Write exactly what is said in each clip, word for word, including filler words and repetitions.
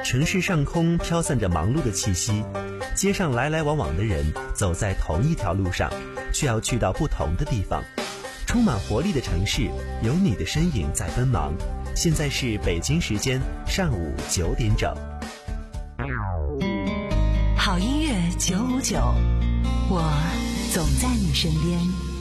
城市上空飘散着忙碌的气息，街上来来往往的人走在同一条路上，却要去到不同的地方。充满活力的城市，有你的身影在奔忙。现在是北京时间上午九点整。 好音乐九五九，我总在你身边。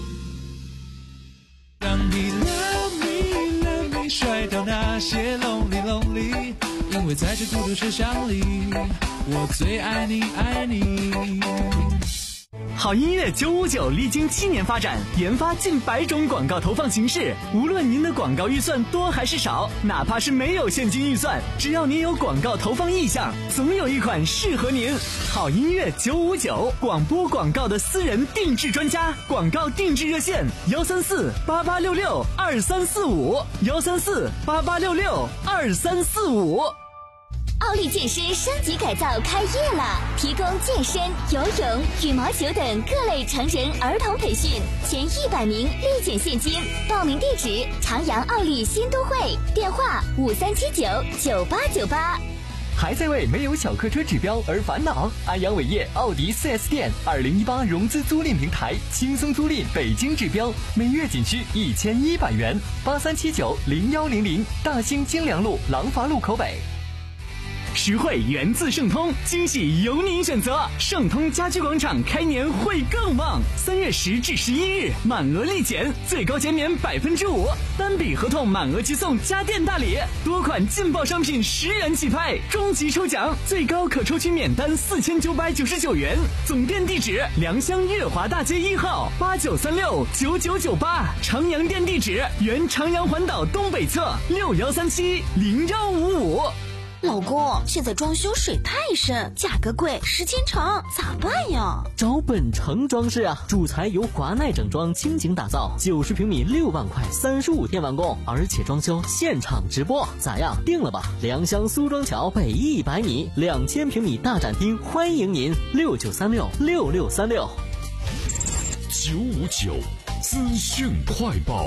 让你 love me love me 甩掉那些 lonely lonely， 因为在这孤独世上里，我最爱你爱你。 好音乐九五九历经七年发展，研发近百种广告投放形式。无论您的广告预算多还是少，哪怕是没有现金预算，只要您有广告投放意向，总有一款适合您。好音乐九五九，广播广告的私人定制专家，广告定制热线幺三四八八六六二三四五幺三四八八六六二三四五。 奥利健身升级改造开业了，提供健身、游泳、羽毛球等各类成人儿童培训，前一百名立减现金。报名地址：长阳奥利新都会，电话五三七九九八九八。 还在为没有小客车指标而烦恼？安阳伟业奥迪 四 S 店二零一八融资租赁平台，轻松租赁北京指标，每月仅需一千一百元。八三七九零幺零零，大兴京良路廊坊路口北。 实惠源自盛通，惊喜由您选择。盛通家居广场开年会更旺，三月十至十一日满额立减，最高减免百分之五，单笔合同满额即送家电大礼，多款劲爆商品十元起拍，终极抽奖最高可抽取免单四千九百九十九元。总店地址：良乡悦华大街一号八九三六九九九八，长阳店地址：原长阳环岛东北侧六幺三七零幺五五。 老公，现在装修水太深，价格贵，时间长，咋办呀？ 找本城装饰啊，主材由华奈整装倾情打造，九十平米六万块，三十五天完工，而且装修现场直播，咋样？定了吧？良乡苏庄桥北一百米，两千平米大展厅，欢迎您，六九三六六六三六。 九五九资讯快报。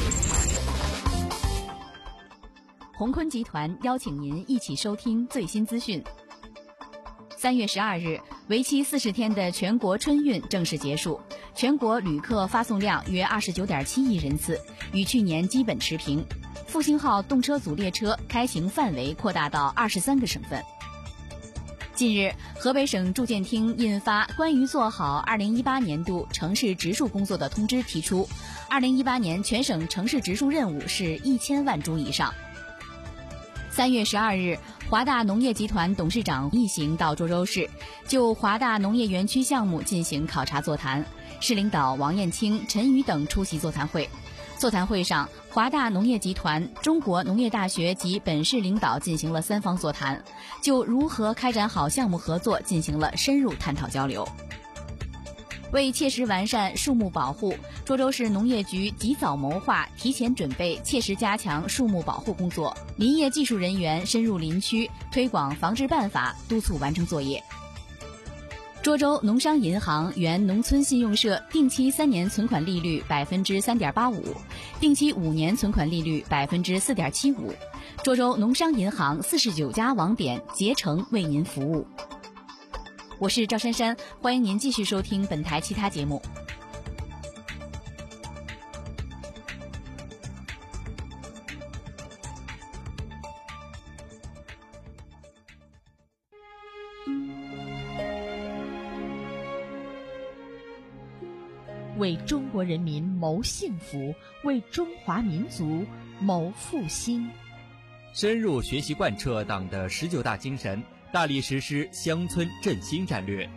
鸿坤集团邀请您一起收听最新资讯。三月十二日，为期四十天的全国春运正式结束，全国旅客发送量约二十九点七亿人次，与去年基本持平。复兴号动车组列车开行范围扩大到二十三个省份。近日，河北省住建厅印发关于做好二零一八年度城市植树工作的通知，提出，二零一八年全省城市植树任务是一千万株以上。三月十二日，华大农业集团董事长一行到涿州市，就华大农业园区项目进行考察座谈。市领导王燕青、陈宇等出席座谈会。座谈会上，华大农业集团、中国农业大学及本市领导进行了三方座谈，就如何开展好项目合作进行了深入探讨交流。为切实完善树木保护，涿州市农业局及早谋划、提前准备、切实加强树木保护工作。林业技术人员深入林区，推广防治办法，督促完成作业。涿州农商银行原农村信用社定期三年存款利率百分之三点八五，定期五年存款利率百分之四点七五。涿州农商银行四十九家网点竭诚为您服务。我是赵珊珊，欢迎您继续收听本台其他节目。 为中国人民谋幸福，为中华民族谋复兴。 深入学习贯彻党的十九大精神，大力实施乡村振兴战略。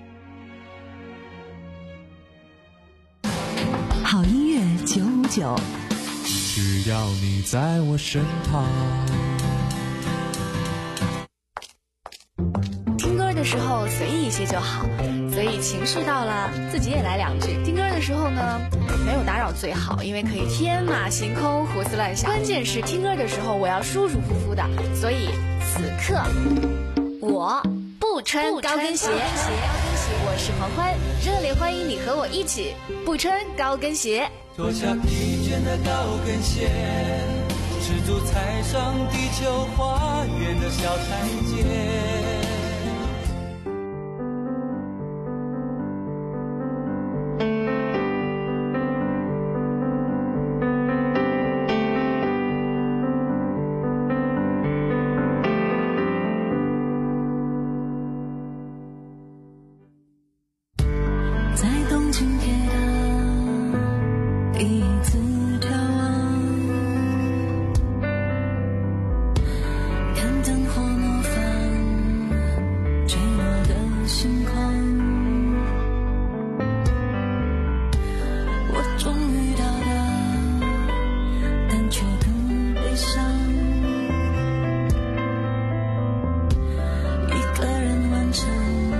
好音乐九五九， 只要你在我身旁。 听歌的时候随意一些就好，所以情绪到了自己也来两句。听歌的时候呢，没有打扰最好，因为可以天马行空胡思乱想。关键是听歌的时候我要舒舒服服的，所以此刻我不穿高跟鞋。我是黄欢，热烈欢迎你和我一起不穿高跟鞋。 脱下疲倦的高跟鞋， 赤足踩上地球花园的小台阶。 在东京铁塔第一次眺望，看灯火模仿坠落的星空，我终于到达，但却更悲伤，一个人完成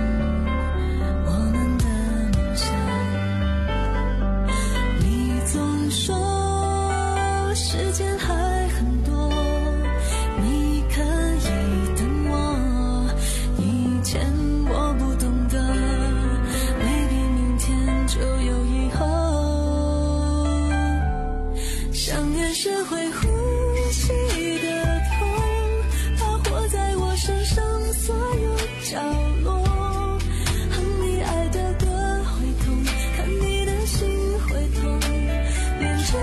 时间还很多，你可以等我。以前我不懂得，未必明天就有以后。想念是会呼吸的痛，它活在我身上所有角落。恨你爱的歌会痛，看你的心会痛，连着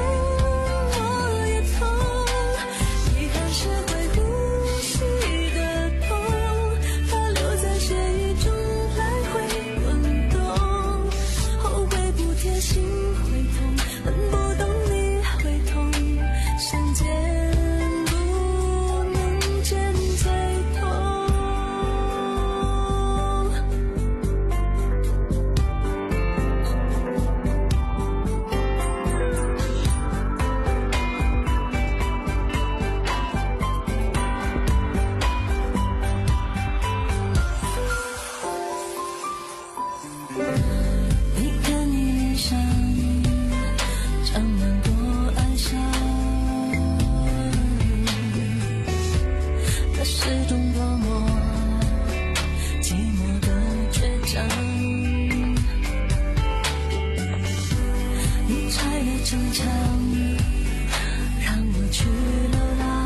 城墙让我去流浪，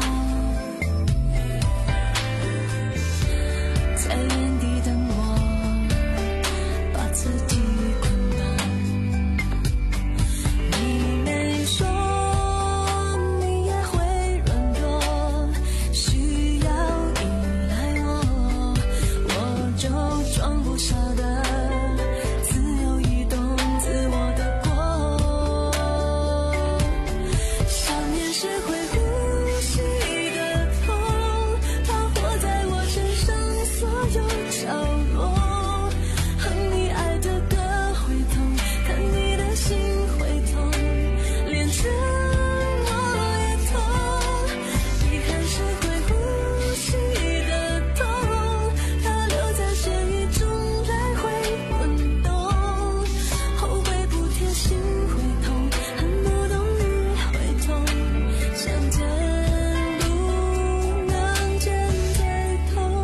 在原地等我把自己捆绑。你没说你也会软弱，需要依赖我，我就装不傻的自由移动自我的是会呼吸的痛，它活在我身上所有角落。恨你爱的歌会痛，看你的心会痛，连着我也痛。遗憾是会呼吸的痛，它留在血液中来回滚动。后悔不贴心会痛，恨不懂你会痛。相见不能见回头，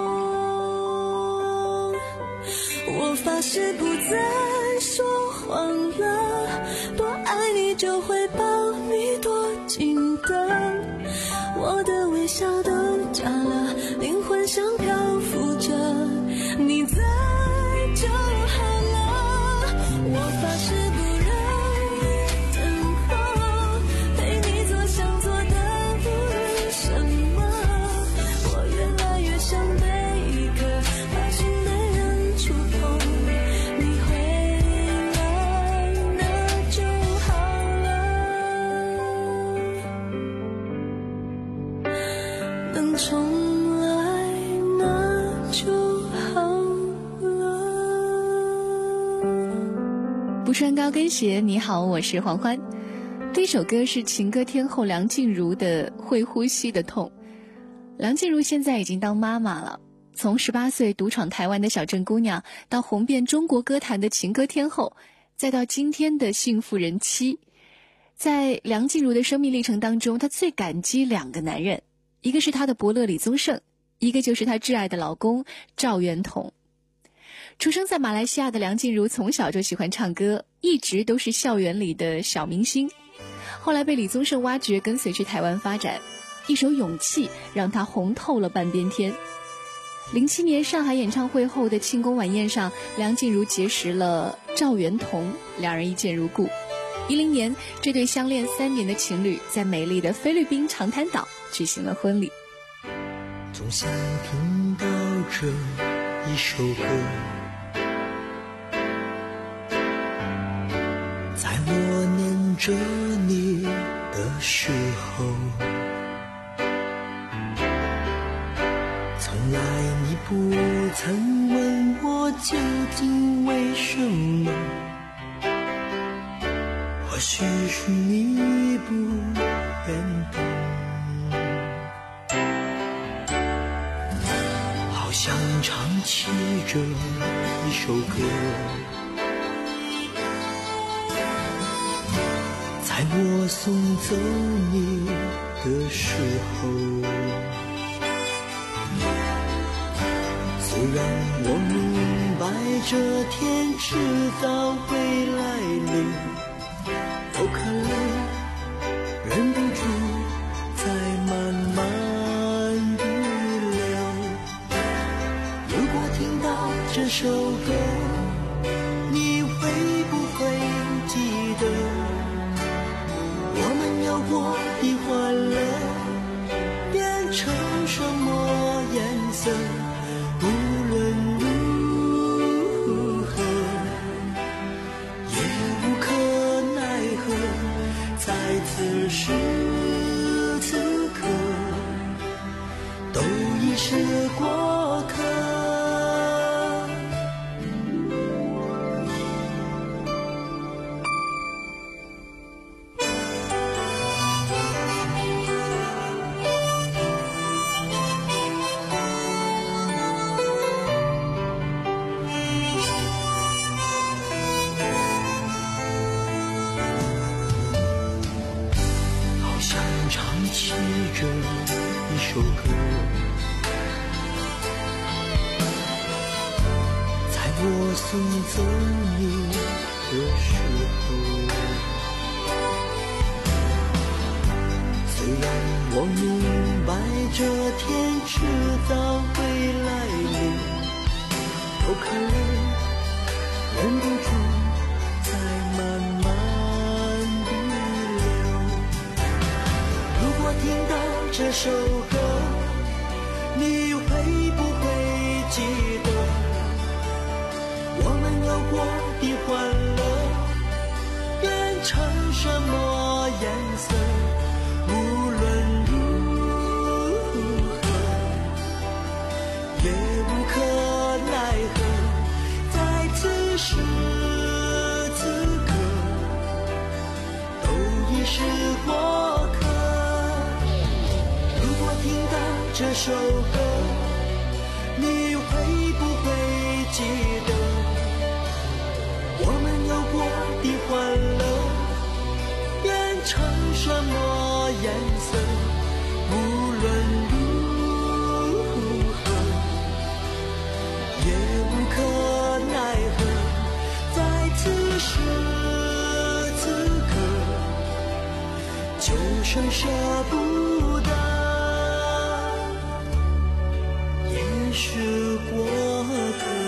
我发誓不再说谎了，多爱你就会抱你多紧的，我的微笑都假了，灵魂像漂浮着，你在就好了，我发誓不让你等候，陪你做想做的无论什么，我越来越像被一个发心的人触碰，你回来那就好了，能重来那就好了。 不穿高跟鞋，你好，我是黄欢。第一首歌是情歌天后梁静茹的《会呼吸的痛》。梁静茹现在已经当妈妈了，从十八岁独闯台湾的小镇姑娘，到红遍中国歌坛的情歌天后，再到今天的幸福人妻。在梁静茹的生命历程当中，她最感激两个男人，一个是她的伯乐李宗盛，一个就是她挚爱的老公赵元同。出生在马来西亚的梁静茹从小就喜欢唱歌，一直都是校园里的小明星。 后来被李宗盛挖掘，跟随去台湾发展。一首《勇气》让他红透了半边天。零七年上海演唱会后的庆功晚宴上，梁静茹结识了赵元同，两人一见如故。一零年，这对相恋三年的情侣在美丽的菲律宾长滩岛举行了婚礼。 总想听到这一首歌，在我念着你的时候，从来你不曾问我究竟为什么，或许是你不愿懂，好想唱起这一首歌，在我送走你的时候，虽然我明白这天迟早会来临，都看泪忍不住再慢慢地流。如果听到这首歌，你会不会记得我们有过的欢乐变成什么颜色？无论如何也无可奈何，在此时此刻都已是过客。起这一首歌，在我送走你的时候，虽然我明白这天迟早会来临，都看泪忍不住再慢慢地流。如果听到这首歌，你会不会记得我们有过的欢乐变成什么颜色？无论如何也无可奈何，在此时此刻都已是过客。如果听到这首歌，你会不会记得我们有过的欢乐变成什么颜色？无论如何也无可奈何，在此时此刻就剩舍不得也是过客。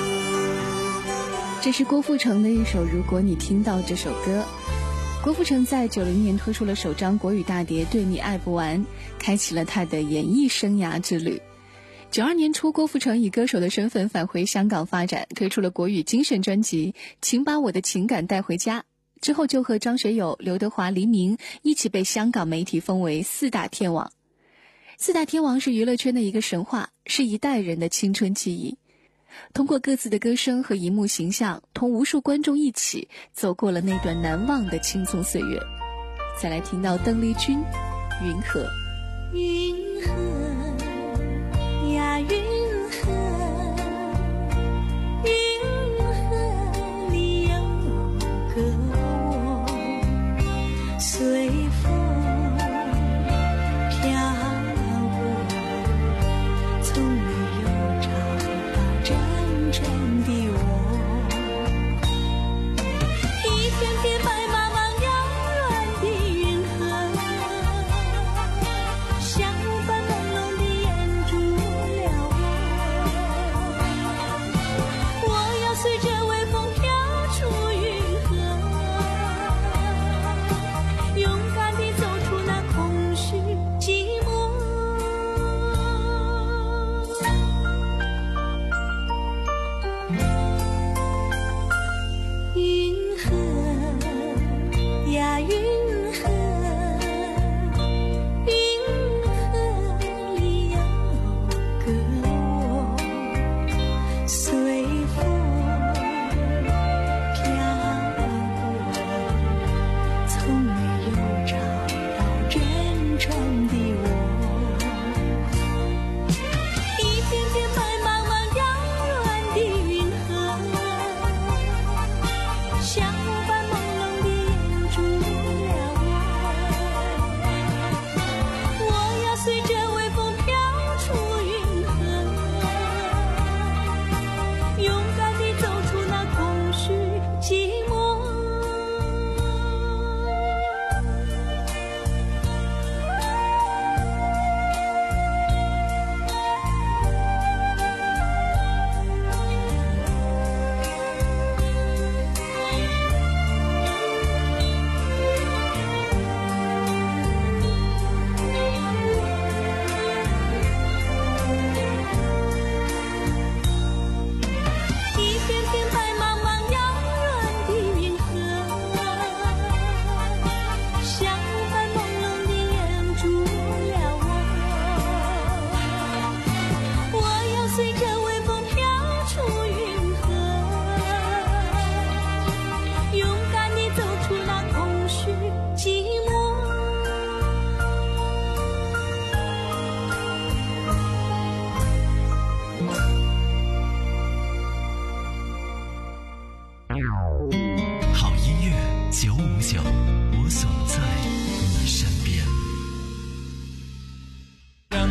这是郭富城的一首《如果你听到这首歌》。郭富城在九零年推出了首张国语大碟《对你爱不完》，开启了他的演艺生涯之旅。九二年初，郭富城以歌手的身份返回香港发展，推出了国语精选专辑《请把我的情感带回家》。之后就和张学友、刘德华、黎明一起被香港媒体封为四大天王。四大天王是娱乐圈的一个神话，是一代人的青春记忆。通过各自的歌声和荧幕形象，同无数观众一起走过了那段难忘的青葱岁月。再来听到邓丽君《云河》。 云河呀云河，云河里有个我，随风漂泊，从没有找到真正的我。一片片白茫茫遥远的云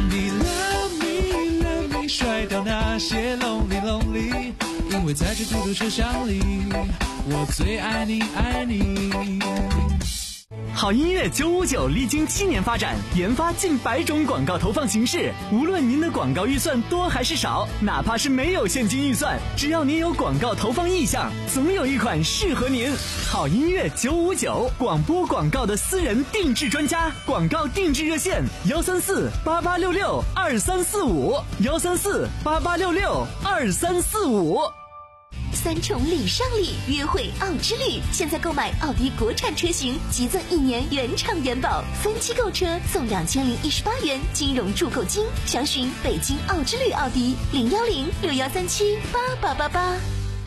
你 love me love me 甩掉那些 lonely lonely， 因为在这孤独车厢里，我最爱你爱你。 好音乐九五九历经七年发展，研发近百种广告投放形式。无论您的广告预算多还是少，哪怕是没有现金预算，只要您有广告投放意向，总有一款适合您。好音乐九五九，广播广告的私人定制专家，广告定制热线：幺三四八八六六二三四五，幺三四八八六六二三四五。 三重礼上礼，约会奥之旅。现在购买奥迪国产车型，即赠一年原厂原保，分期购车送两千零一十八元金融住购金。详询北京奥之旅奥迪零幺零六幺三七八八八八。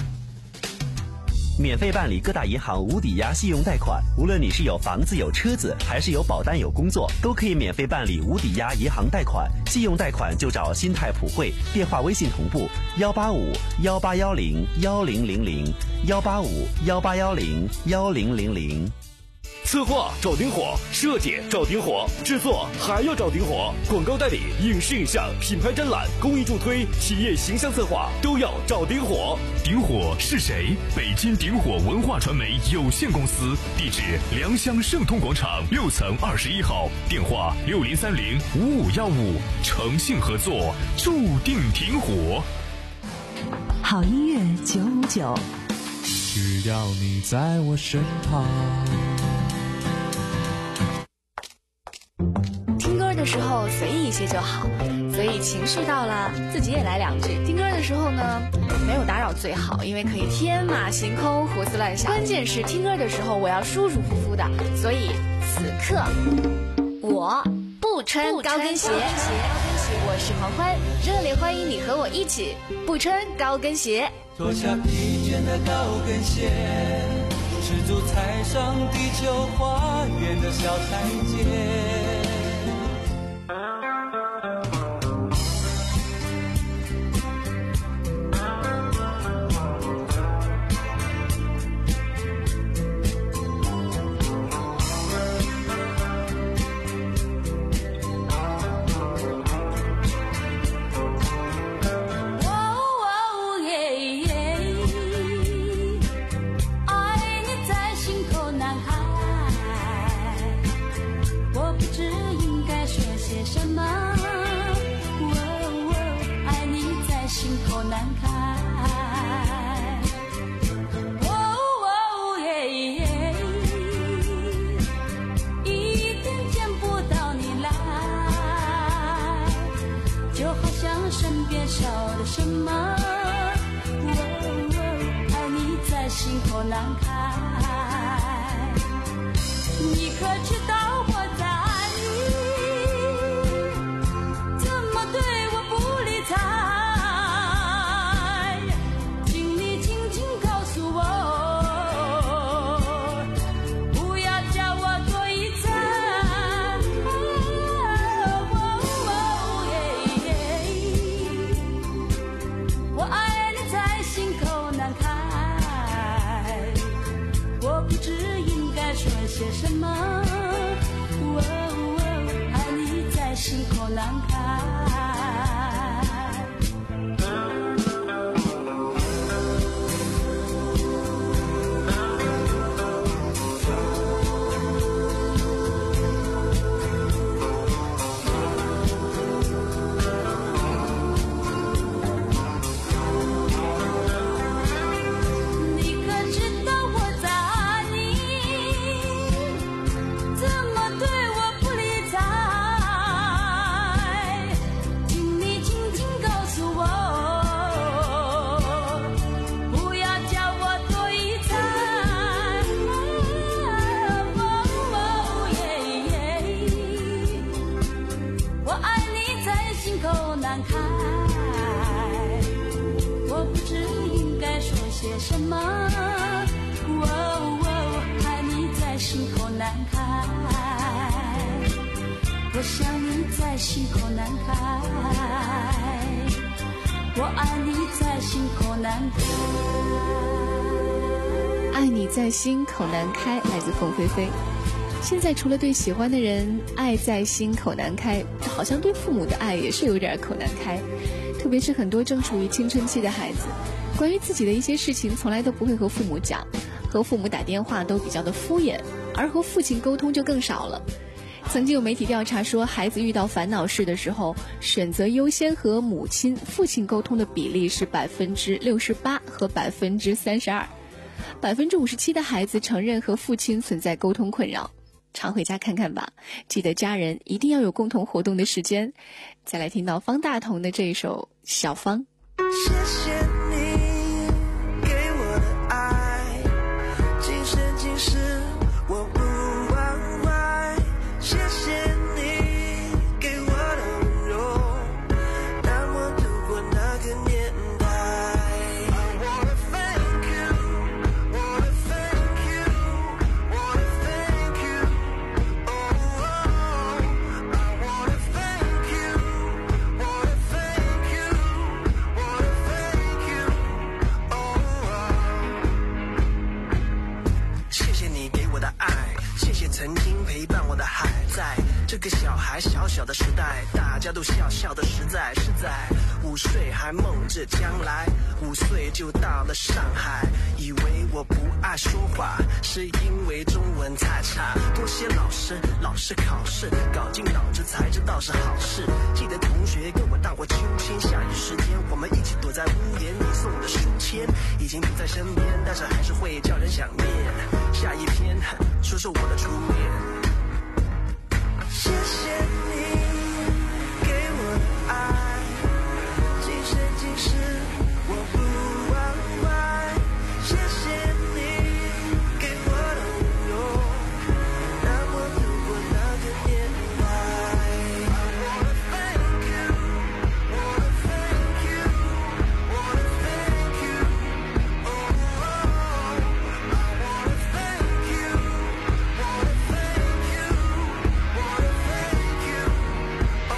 免费办理各大银行无抵押信用贷款，无论你是有房子有车子，还是有保单有工作，都可以免费办理无抵押银行贷款。信用贷款就找新泰普惠，电话微信同步幺八五幺八幺零幺零零零幺八五幺八幺零幺零零零。 策划找丁火，设计找丁火，制作还要找丁火，广告代理、影视影像、品牌展览、公益助推、企业形象策划都要找丁火。 丁火是谁？北京丁火文化传媒有限公司，地址良乡盛通广场六层二十一号，电话六零三零五五幺五。诚信合作，注定挺火。 好音乐九五九， 只要你在我身旁。 听歌的时候随意一些就好，所以情绪到了自己也来两句。听歌的时候呢，没有打扰最好，因为可以天马行空胡思乱想。关键是听歌的时候我要舒舒服服的，所以此刻我不穿高跟鞋。我是黄欢，热烈欢迎你和我一起不穿高跟鞋。 脱下疲倦的高跟鞋，赤足踩上地球花园的小台阶。 我想你在心口难开，我爱你在心口难开， 爱你在心口难开，来自凤飞飞。 现在除了对喜欢的人爱在心口难开，好像对父母的爱也是有点口难开。特别是很多正处于青春期的孩子，关于自己的一些事情从来都不会和父母讲，和父母打电话都比较的敷衍，而和父亲沟通就更少了。曾经有媒体调查说，孩子遇到烦恼事的时候，选择优先和母亲、父亲沟通的比例是百分之六十八和百分之三十二，百分之五十七的孩子承认和父亲存在沟通困扰。常回家看看吧，记得家人一定要有共同活动的时间。再来听到方大同的这一首《小芳》。 谢谢你给我的爱，今生今世我不忘怀。谢谢你给我的温柔，让我度过那个年代。I wanna thank you, wanna thank you, wanna thank you. Oh, oh, I wanna thank you, wanna thank you, wanna thank you. Oh, oh. 谢谢你给我的爱，谢谢曾经陪伴我的海，在这个小孩小小的时代，大家都笑笑的实在是在五岁还梦着将来，五岁就到了上海，以为我不爱说话是因为中文太差，多谢老师，老师考试搞进脑子才知道是好事。记得同学跟我荡过秋千，下雨时间我们一起躲在屋檐，你送的书签已经不在身边，但是还是会叫人想念。下一篇说说我的初恋。谢谢你给我的爱，今生今世我不忘怀。谢谢你给我的温柔，让我度过那个年代。I wanna thank you, wanna thank you, wanna thank you. Oh, oh, I wanna thank you, wanna thank you, wanna thank you. Oh,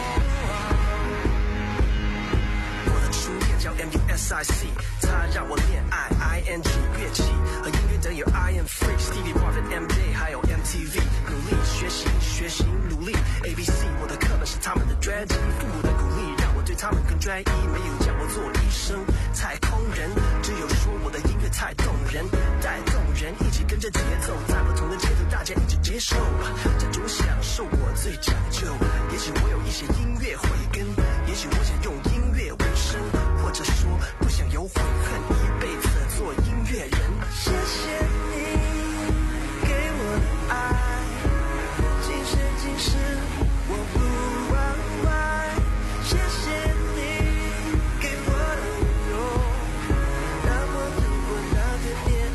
oh. 我的初恋叫 M U S I C， 它让我恋爱 I N G 乐器和音乐等有 I am free Stevie Wonder M J 还有 M T V， 努力学习学习努力 A B C， 我的课本是他们的专辑，父母的鼓励让我对他们更专一，没有叫我做医生太空人，只有说我的音乐太动人，带动人一起跟着节奏，在不同的街头大家一起接受这种享受，我最讲究。也许我有一些音乐慧根，也许我想用音乐为生，或者说不想有悔恨，一辈子做音乐人。谢谢你给我的爱，今生今世我不忘怀。谢谢你给我的温柔，让我度过那个年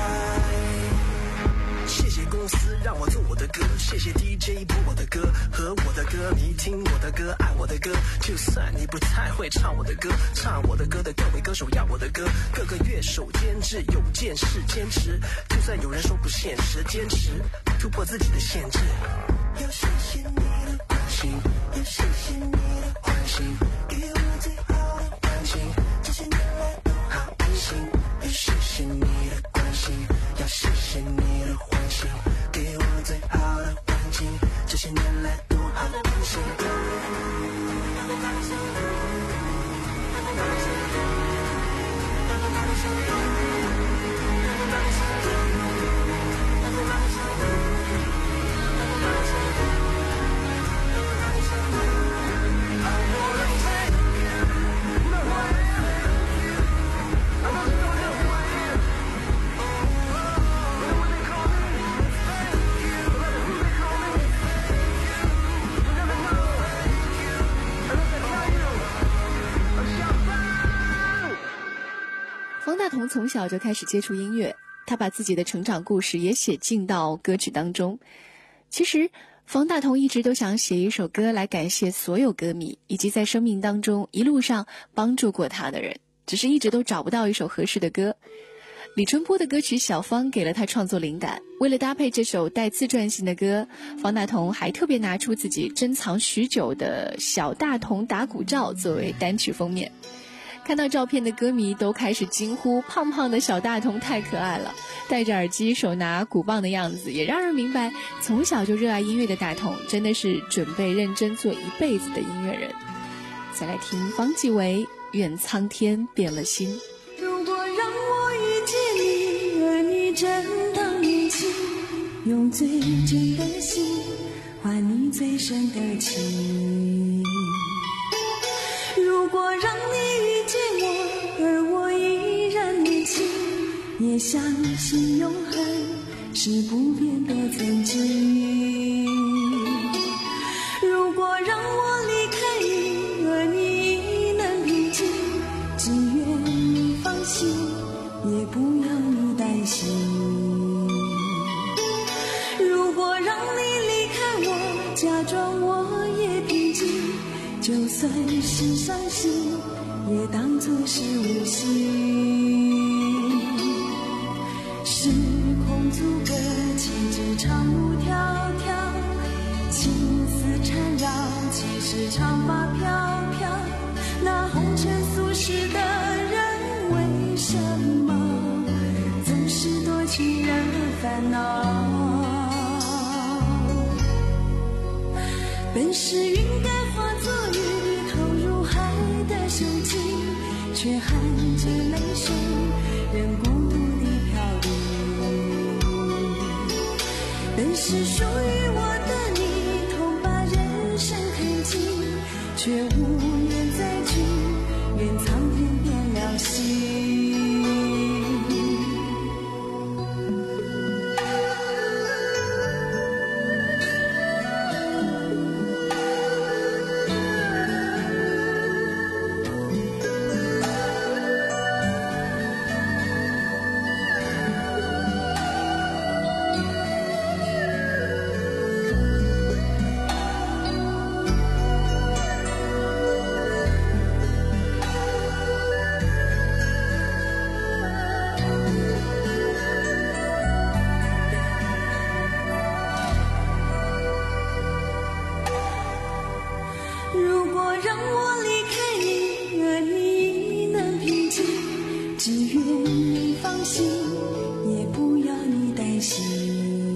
代。谢谢公司让我做我的歌，谢谢 D J 播我的歌和我的歌迷听我的歌爱我的歌，就算你不太会唱我的歌，唱我的歌的各位歌手要我的歌，各个乐手监制有件事坚持，就算有人说不现实，坚持突破自己的限制。要谢谢你的关心，要谢谢你的关心，给我最好的感情，这些年来都好安心。要谢谢你的关心，要谢谢你的关心，给我最好的环境，这些年来都好安心。 方大同从小就开始接触音乐，他把自己的成长故事也写进到歌曲当中。其实方大同一直都想写一首歌来感谢所有歌迷以及在生命当中一路上帮助过他的人，只是一直都找不到一首合适的歌。李春波的歌曲《小芳》给了他创作灵感，为了搭配这首带自传性的歌，方大同还特别拿出自己珍藏许久的小大同打鼓照作为单曲封面。 看到照片的歌迷都开始惊呼，胖胖的小大同太可爱了，戴着耳机手拿鼓棒的样子也让人明白，从小就热爱音乐的大同真的是准备认真做一辈子的音乐人。再来听方季韦，愿苍天变了心。 如果让我遇见你，而你正当年轻，用最真的心换你最深的情。如果让你遇见我，而我依然年轻，也相信永恒是不变的曾经。如果让我离开你，而你亦能平静，只愿你放心，也不要你担心。如果让你离开我，假装我也平静，就算是伤心，也当作是无心。时空阻隔，岂止长路迢迢，情丝缠绕，岂是长发飘飘。那红尘俗世的人，为什么总是多情人烦恼？本是云该化作雨，投入海的深情，却含着泪水，任孤独地飘零。本是属于我的你，痛把人生看尽，却无缘再聚，愿苍天变了心。如果让我离开你，而你能平静，只愿你放心，也不要你担心。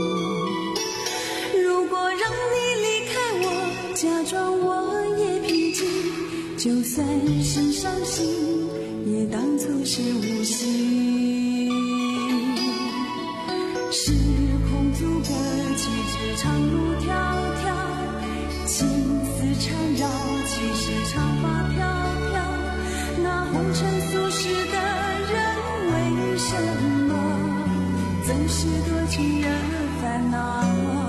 如果让你离开我，假装我也平静，就算是伤心，也当作是无心。时空阻隔，岂止长路迢迢，情丝缠绕，岂是长发飘飘。那红尘俗世的人，为什么总是多情人烦恼？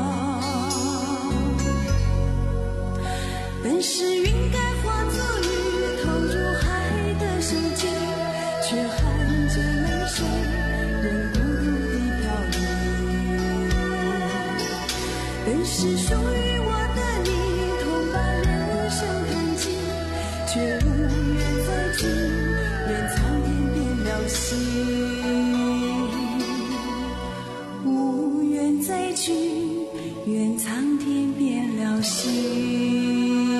本是云该化作雨，投入海的深境，却含着泪水，任孤独地飘零。本是属于我的你，痛把人生看尽，却无缘再聚，愿苍天变了心。无缘再聚，愿苍天变了心。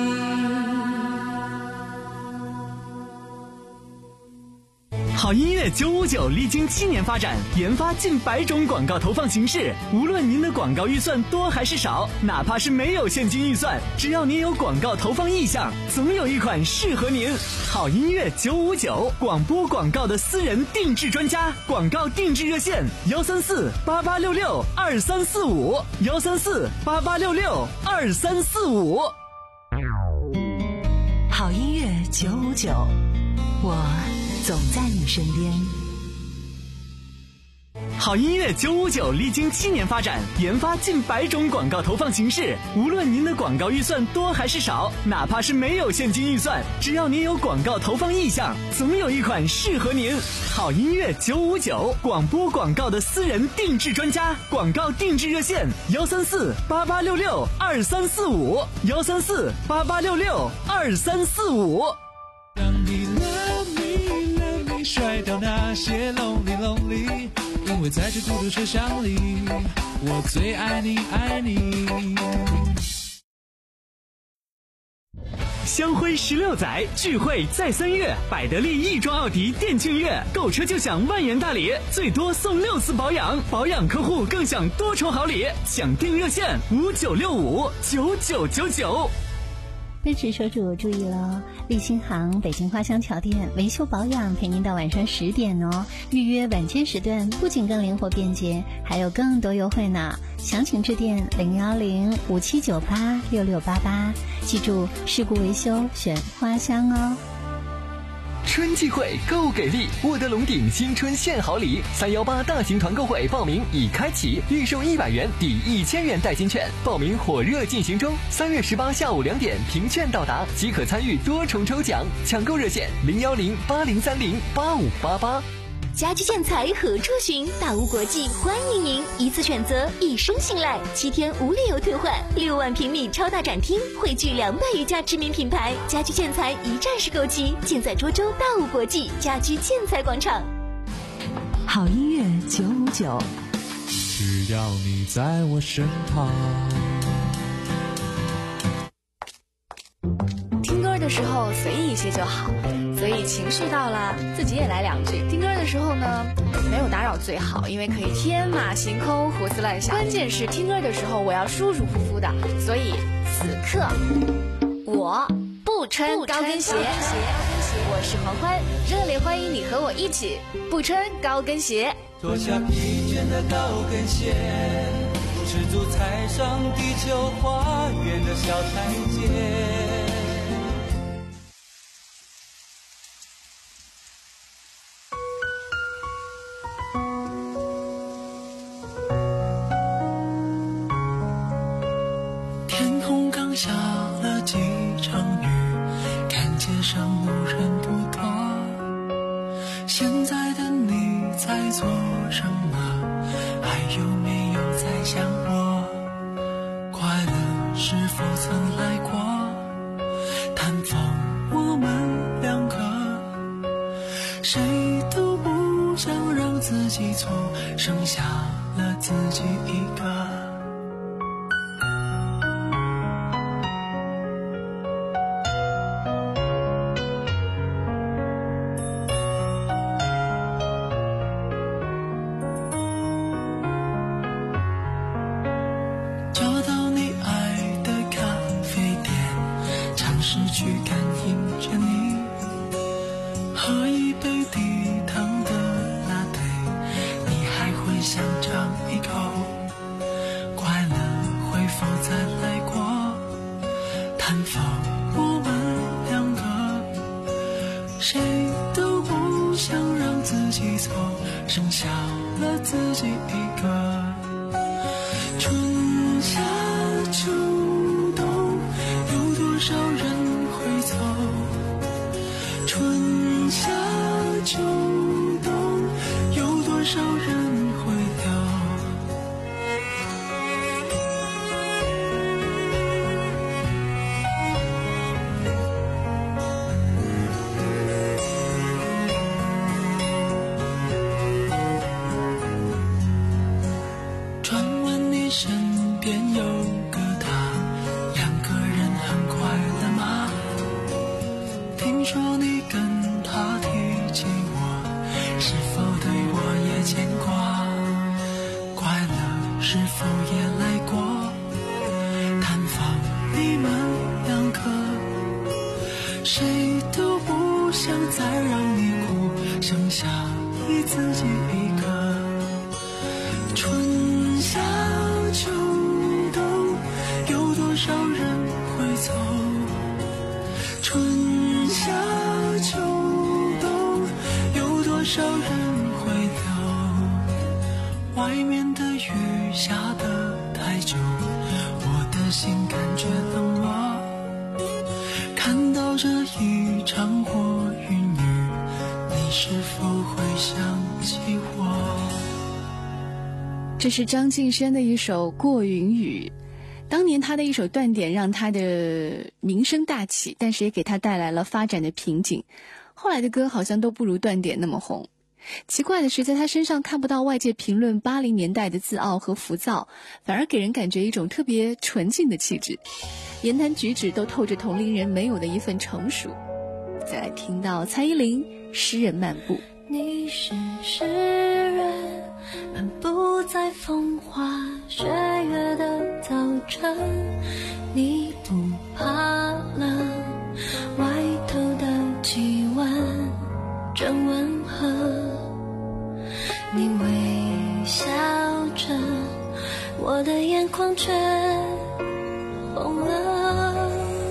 好音乐九五九历经七年发展，研发近百种广告投放形式。无论您的广告预算多还是少，哪怕是没有现金预算，只要您有广告投放意向，总有一款适合您。好音乐九五九，广播广告的私人定制专家，广告定制热线：幺三四八八六六二三四五，幺三四八八六六二三四五。 好音乐九五九，我总在你身边。 好音乐九五九历经七年发展，研发近百种广告投放形式。无论您的广告预算多还是少，哪怕是没有现金预算，只要您有广告投放意向，总有一款适合您。好音乐九五九，广播广告的私人定制专家，广告定制热线：幺三四八八六六二三四五，幺三四八八六六二三四五。 让你 love me love me 甩掉那些 lonely lonely， 因为在这孤独车厢里，我最爱你爱你。 香辉十六载，聚会在三月，百得利亦庄奥迪店庆月，购车就享万元大礼，最多送六次保养，保养客户更享多重好礼，抢订热线五九六五九九九九。 奔驰车主注意了，立新行北京花乡桥店维修保养陪您到晚上十点哦。预约晚间时段不仅更灵活便捷，还有更多优惠呢。详情致电零幺零五七九八六六八八，记住事故维修选花乡哦。 春季会购给力，沃德龙鼎新春献好礼，三幺八大型团购会报名已开启，预售一百元抵一千元代金券，报名火热进行中。三月十八下午两点凭券到达即可参与多重抽奖，抢购热线零幺零八零三零八五八八。 家居建材何处寻？大屋国际欢迎您，一次选择，一生信赖，七天无理由退换，六万平米超大展厅，汇聚两百余家知名品牌，家居建材一站式购齐，建在涿州大屋国际家居建材广场。 好音乐九五九， 只要你在我身旁。 听歌的时候随意一些就好，所以情绪到了自己也来两句。听歌的时候呢，没有打扰最好，因为可以天马行空胡思乱想。关键是听歌的时候我要舒舒服服的，所以此刻我不穿高跟鞋。我是黄欢，热烈欢迎你和我一起不穿高跟鞋。 脱下疲倦的高跟鞋，赤足踩上地球花园的小台阶。 天空刚下了几场雨，看街上无人不多。现在的你在做什么？还有没有在想我？快乐是否曾来过？探访我们两个，谁都不想让自己错，剩下了自己一个。去感应着你，喝一杯低糖的拿铁，你还会想尝一口？快乐会否再来过？探访我们两个，谁都不想让自己错，剩下了自己一个。春夏秋冬，有多少人走，春夏秋冬，有多少人会留？传闻你身边有个他，两个人很快乐吗？听说你跟他提起我，是否对我也牵挂？快乐是否也来过？探访你们两个，谁都不想再让你哭，剩下你自己一个。春夏秋冬，有多少人会走？春夏秋冬，有多少人会留？外面的雨下得太久，我的心感觉冷漠。看到这一场火与雨，你是否会想起我？ 这是张敬轩的一首《过云雨》。当年他的一首断点让他的名声大起，但是也给他带来了发展的瓶颈。后来的歌好像都不如断点那么红。 奇怪的是，在他身上看不到外界评论八零年代的自傲和浮躁，反而给人感觉一种特别纯净的气质，言谈举止都透着同龄人没有的一份成熟。再来听到蔡依林《诗人漫步》。 你是诗人，漫步在风花雪月的早晨，你不怕冷，外头的气温真温和，你微笑着，我的眼眶却红了。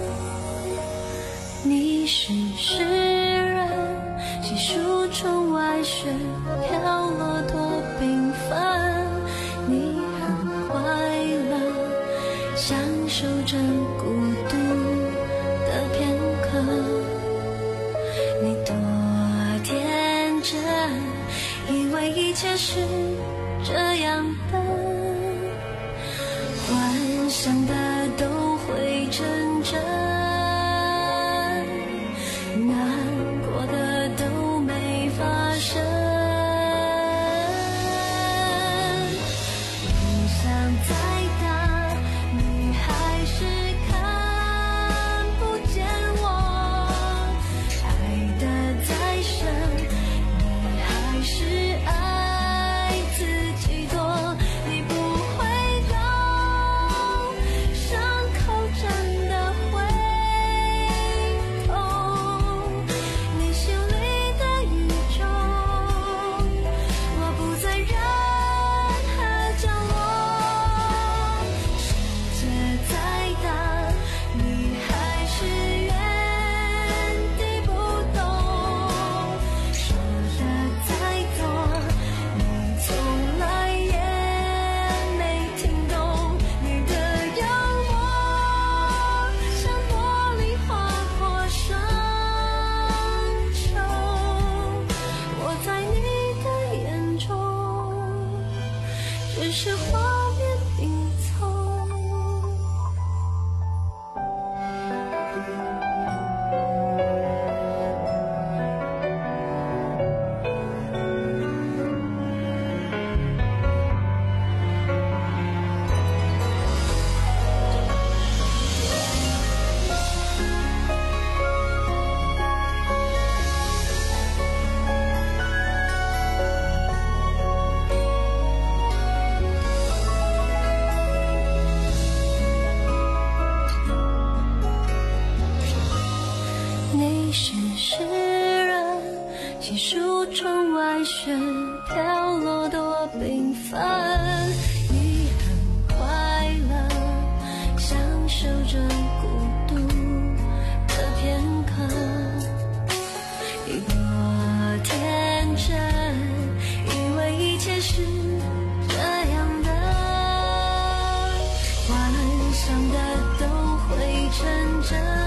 你是诗人，细数窗外雪飘落多缤纷，你很快乐，享受着孤独的片刻，你多天真，以为一切是这样的，幻想的都会成真，难过的都没发生。梦想再大，你还是看不见我，爱得再深，你还是爱自己多，你不会懂伤口真的会痛，你心里的宇宙，我不在任何角落，世界再大，你还是原地不动，说的再多，你从来也没听懂，你的幽默像茉莉划过双手，我在你的眼中只是画面拼凑。你是诗人，细数窗外雪飘落多缤纷，你很快乐，享受着孤独的片刻，你多天真，以为一切是这样的，幻想的都会成真，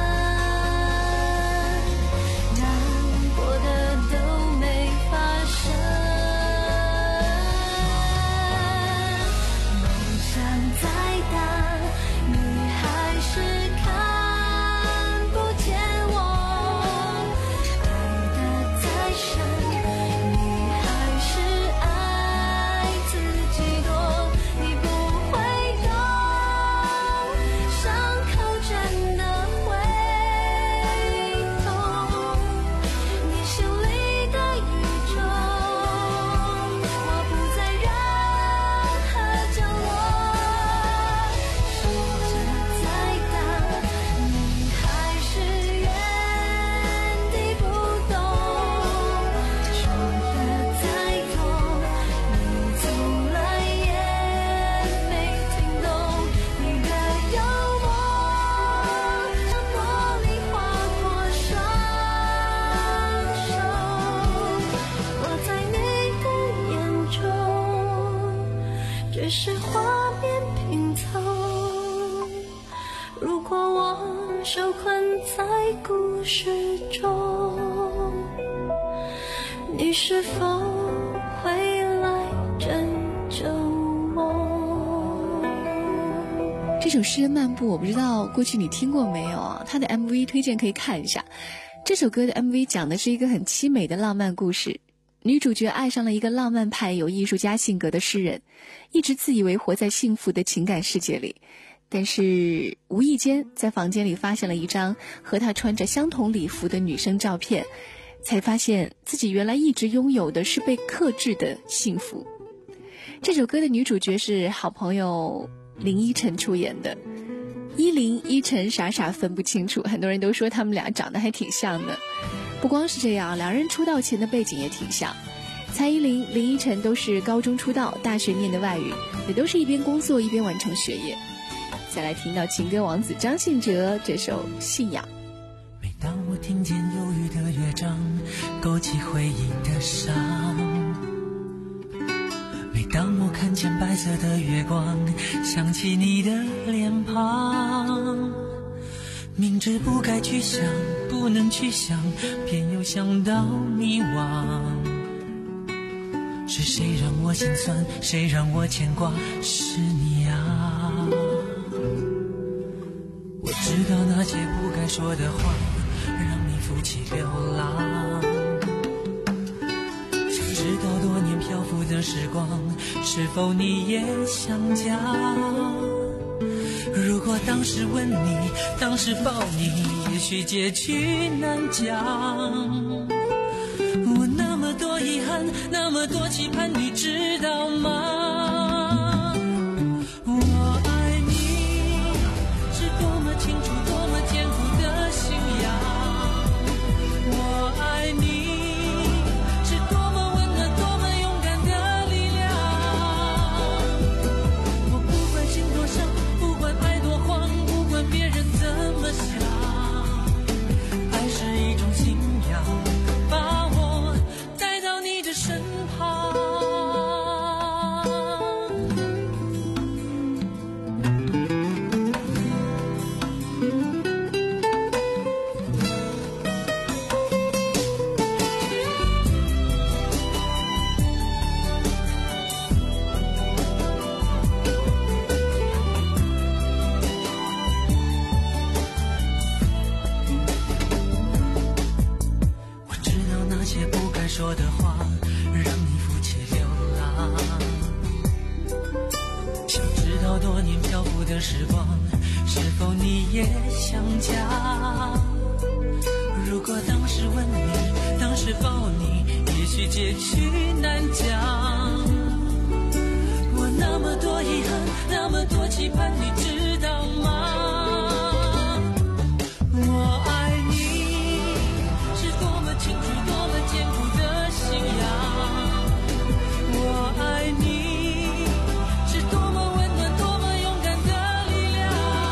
只是画面拼凑。如果我受困在故事中，你是否会来拯救我？ 这首诗人漫步，我不知道过去你听过没有啊？他的 M V 推荐可以看一下。这首歌的 M V 讲的是一个很凄美的浪漫故事， 女主角爱上了一个浪漫派有艺术家性格的诗人，一直自以为活在幸福的情感世界里，但是无意间在房间里发现了一张和她穿着相同礼服的女生照片，才发现自己原来一直拥有的是被克制的幸福。这首歌的女主角是好朋友林依晨出演的，依林依晨傻傻分不清楚，很多人都说他们俩长得还挺像的。不光是这样，两人出道前的背景也挺像。蔡依林、林依晨都是高中出道，大学念的外语，也都是一边工作一边完成学业。再来听到情歌王子张信哲这首《信仰》。 每当我听见忧郁的乐章，勾起回忆的伤，每当我看见白色的月光，想起你的脸庞，明知不该去想，不能去想，偏又想到迷惘。是谁让我心酸，谁让我牵挂，是你啊。我知道那些不该说的话，让你负气流浪。想知道多年漂浮的时光，是否你也想家？如果当时吻你，当时抱你，也许结局难讲。我那么多遗憾，那么多期盼，你知道吗？我爱你是多么清楚，多么坚固的信仰。我爱你是多么温暖，多么勇敢的力量。我不管心多伤，不管爱多慌，不管别人怎么想，爱是一种信仰，把我带到你的身旁。说的话让你负气流浪，想知道多年漂浮的时光，是否你也想家？如果当时吻你，当时抱你，也许结局难讲。我那么多遗憾，那么多期盼，你知道吗？我爱你是多么清楚，多么坚固的信仰。我爱你是多么温暖，多么勇敢的力量。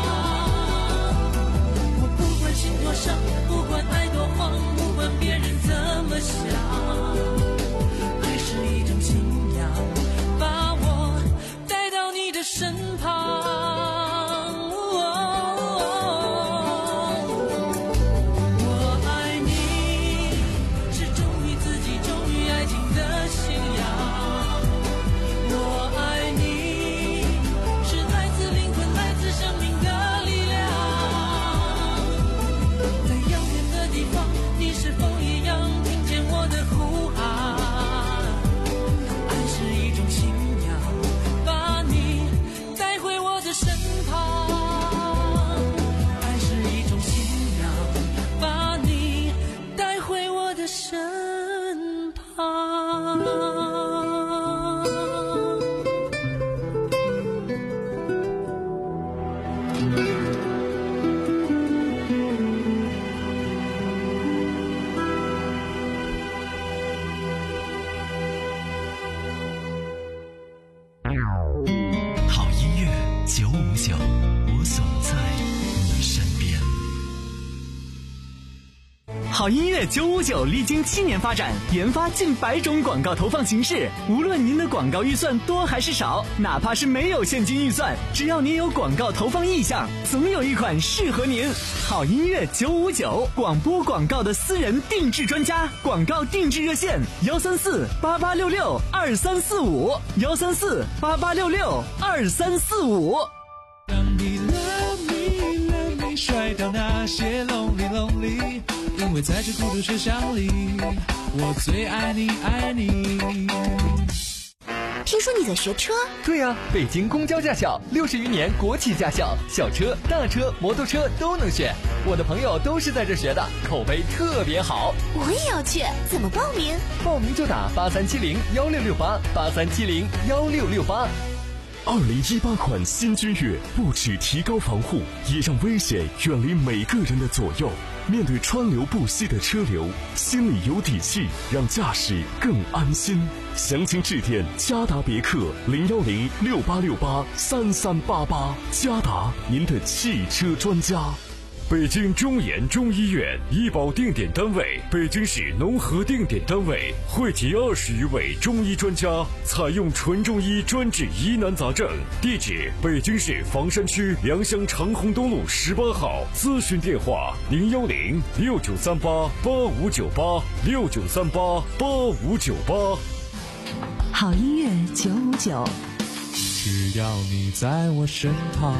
我不管心多伤，不管爱多慌，不管别人怎么想，爱是一种信仰，把我带到你的身旁。 好音乐九五九历经七年发展，研发近百种广告投放形式。无论您的广告预算多还是少，哪怕是没有现金预算，只要您有广告投放意向，总有一款适合您。好音乐九五九，广播广告的私人定制专家，广告定制热线幺三四八八六六二三四五幺三四八八六六二三四五。 当你 love me love me 摔倒那些 lonely lonely。 因为在这孤独车厢里，我最爱你爱你。 听说你在学车？ 对呀、啊，北京公交驾校六十余年国企驾校，小车、大车、摩托车都能选。我的朋友都是在这学的，口碑特别好。 我也要去，怎么报名？ 报名就打八三七零幺六六八八三七零幺六六八。 二零一八款新君越不只提高防护，也让危险远离每个人的左右。面对川流不息的车流，心里有底气，让驾驶更安心。详情致电嘉达别克零幺零六八六八三三八八，嘉达您的汽车专家。北京中研中医院医保定点单位，北京市农合定点单位，汇集二十余位中医专家，采用纯中医专治疑难杂症。地址：北京市房山区良乡长虹东路十八号。咨询电话：零幺零六九三八八五九八六九三八八五九八。 好音乐九五九， 只要你在我身旁。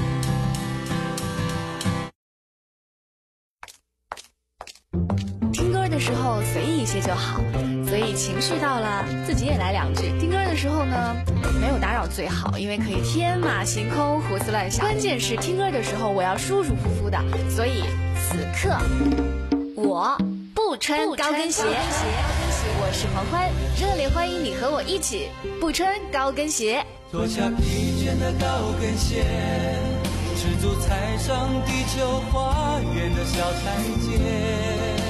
听歌的时候随意一些就好，所以情绪到了自己也来两句。听歌的时候呢，没有打扰最好，因为可以天马行空胡思乱想。关键是听歌的时候我要舒舒服服的，所以此刻我不穿高跟鞋。我是黄欢，热烈欢迎你和我一起不穿高跟鞋。 脱下疲倦的高跟鞋，赤足踩上地球花园的小台阶。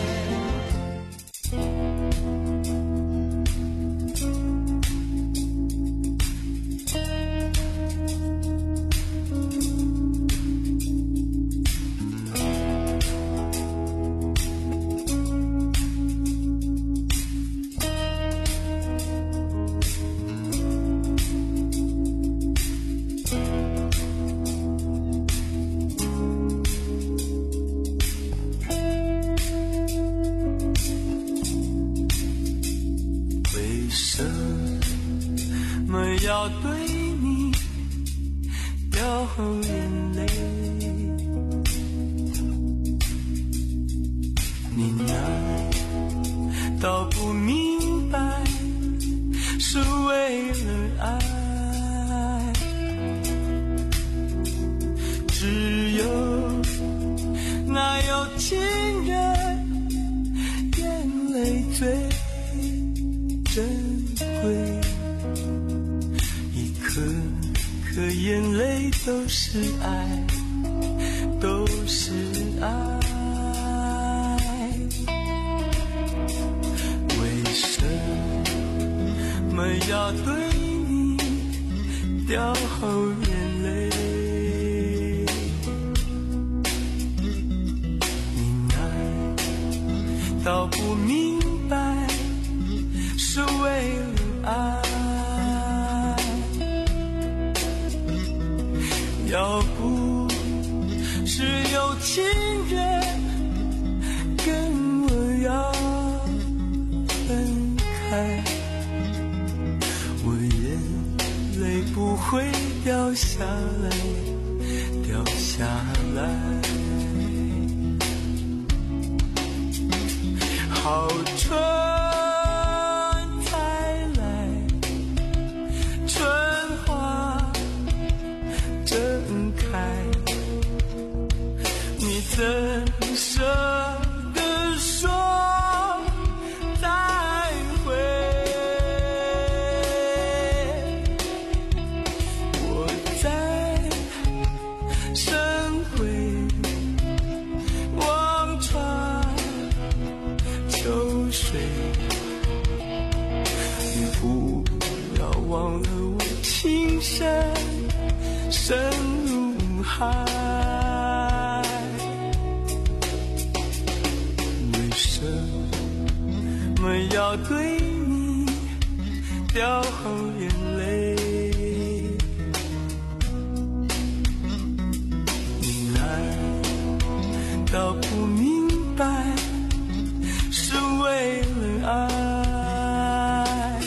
要对你掉眼泪，你难道不明白是为了爱？只有那有情人眼泪最珍贵，颗颗眼泪都是爱，都是爱。为什么要对你掉眼泪？你难道不明白是为了爱？要不是有情人跟我要分开，我眼泪不会掉下来，掉下来。好春才来，春花正开，你怎舍得说再会？我在深回望穿秋水，你不要忘了我情深深如海。为什么要对你掉眼泪？你难道不明白是为了爱？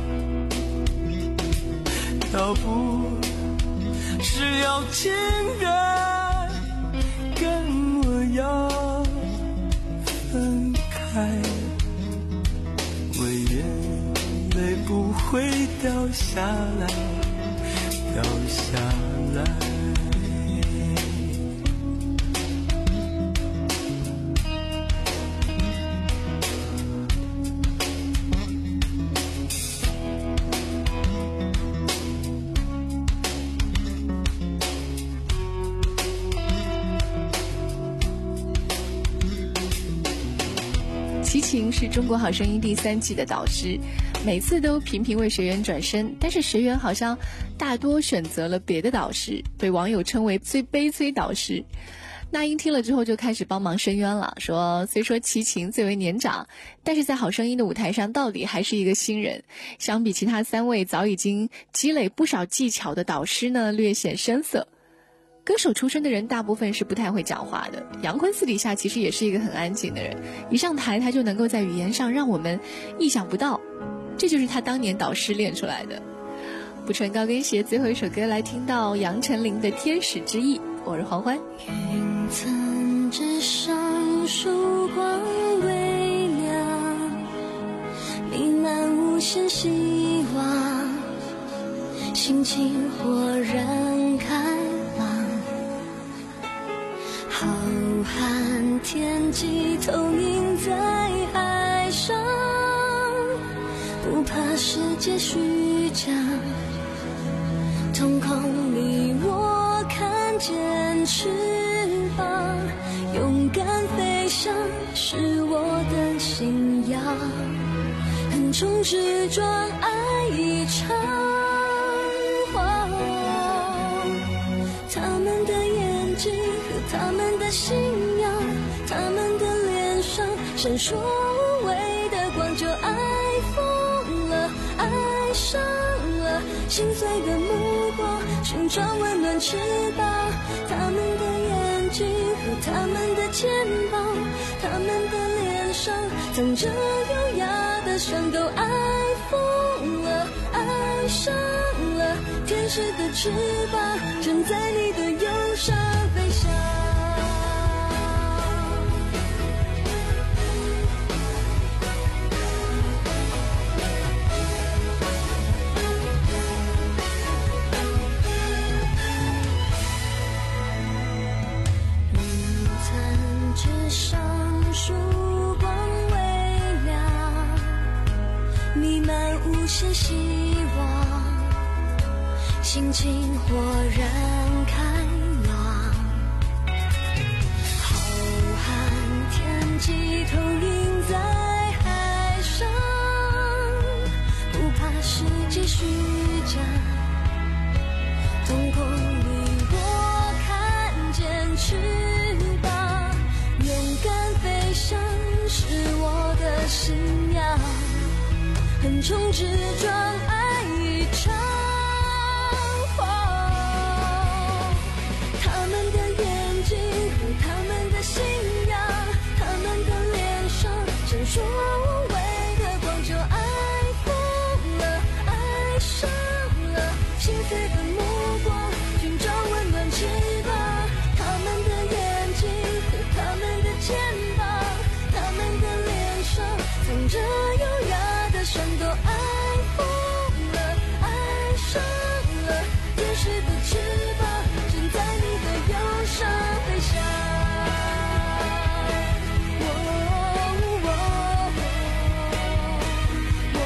要不是有情人跟我要会掉下来，掉下来。 齐秦是中国好声音第三季的导师，每次都频频为学员转身，但是学员好像大多选择了别的导师，被网友称为最悲催导师。那英听了之后就开始帮忙申冤了，说虽说齐秦最为年长，但是在好声音的舞台上到底还是一个新人，相比其他三位早已经积累不少技巧的导师呢，略显生涩。歌手出身的人大部分是不太会讲话的，杨坤私底下其实也是一个很安静的人，一上台他就能够在语言上让我们意想不到，这就是他当年导师练出来的。不穿高跟鞋，最后一首歌来听到杨丞琳的《天使之翼》，我是黄欢。 云层之上，曙光微亮，弥漫无限希望，心情豁然开朗，浩瀚天际投影在海上，不怕世界虚假，瞳孔里我看见翅膀，勇敢飞翔是我的信仰，横冲直撞爱一场。他们的眼睛和他们的信仰，他们的脸上闪烁无畏的光，就爱疯了，爱上了，心碎的目光寻找温暖翅膀，他们的眼睛和他们的肩膀，他们的脸上藏着优雅的伤，都爱疯了，爱上了，天使的翅膀正在你的右上飞翔。云层之上，曙光微亮，弥漫无限希望，心情豁然开朗，浩瀚天际投影在海上，不怕世界虚假，瞳孔里我看见翅膀，勇敢飞翔是我的信仰，横冲直撞爱一场。他们的眼睛和他们的信仰，他们的脸上闪烁无畏的光，就爱疯了，爱上了，心碎的目光寻找温暖翅膀，他们的眼睛和他们的肩膀，他们的脸上藏着优雅的伤，都爱疯了，爱上了，天使的翅膀正在你的右上飞翔。哦哦哦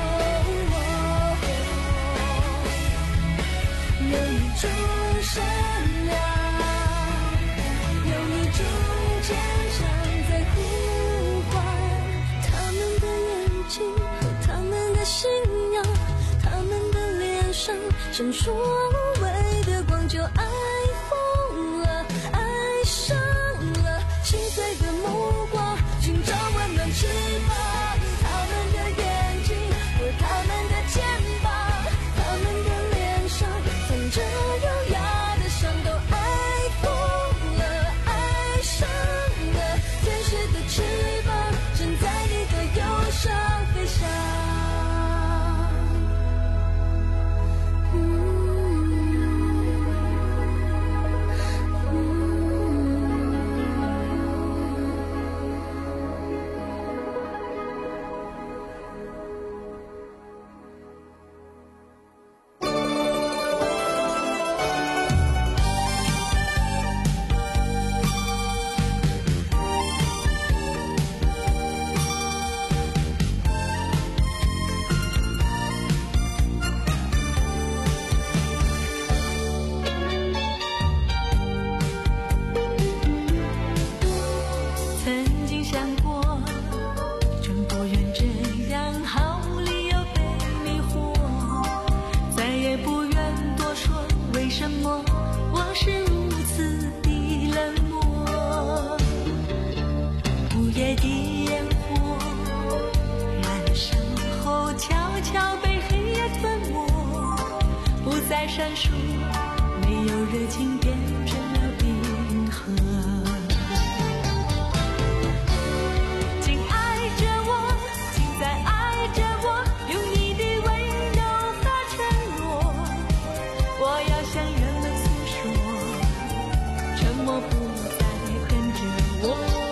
哦，有一种善良，有一种坚强在呼唤，他们的眼睛和他们的信仰，他们的脸上闪烁无畏的光，就爱疯了，爱上了，心碎的目光寻找温暖翅膀，他们的眼睛和他们的肩膀，他们的脸上藏着优雅的伤，都爱疯了，爱上了，天使的翅膀正在你的右上飞翔。 闪烁，没有热情变成了冰河。请爱着我，请再爱着我，用你的温柔和承诺，我要向人们诉说，沉默不再困着我。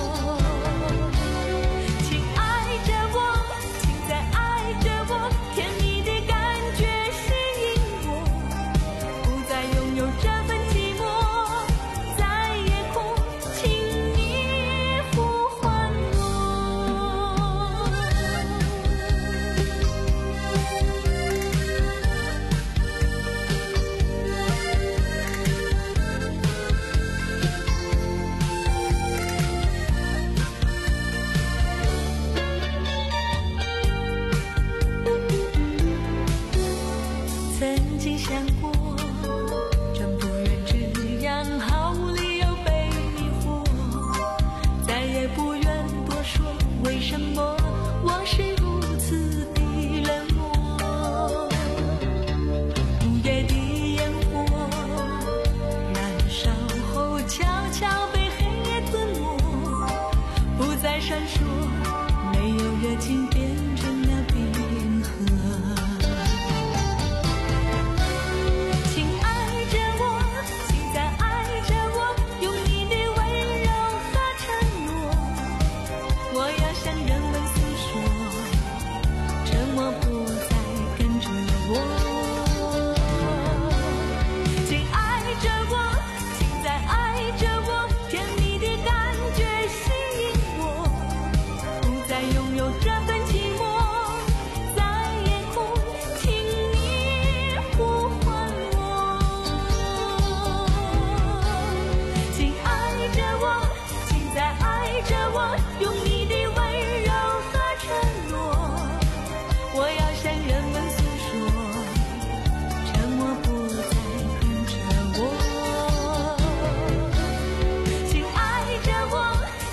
曾经想过，真不愿这样毫无理由被迷惑，再也不愿多说为什么我是如此的冷漠。午夜的烟火燃烧后悄悄被黑夜吞没，不再闪烁，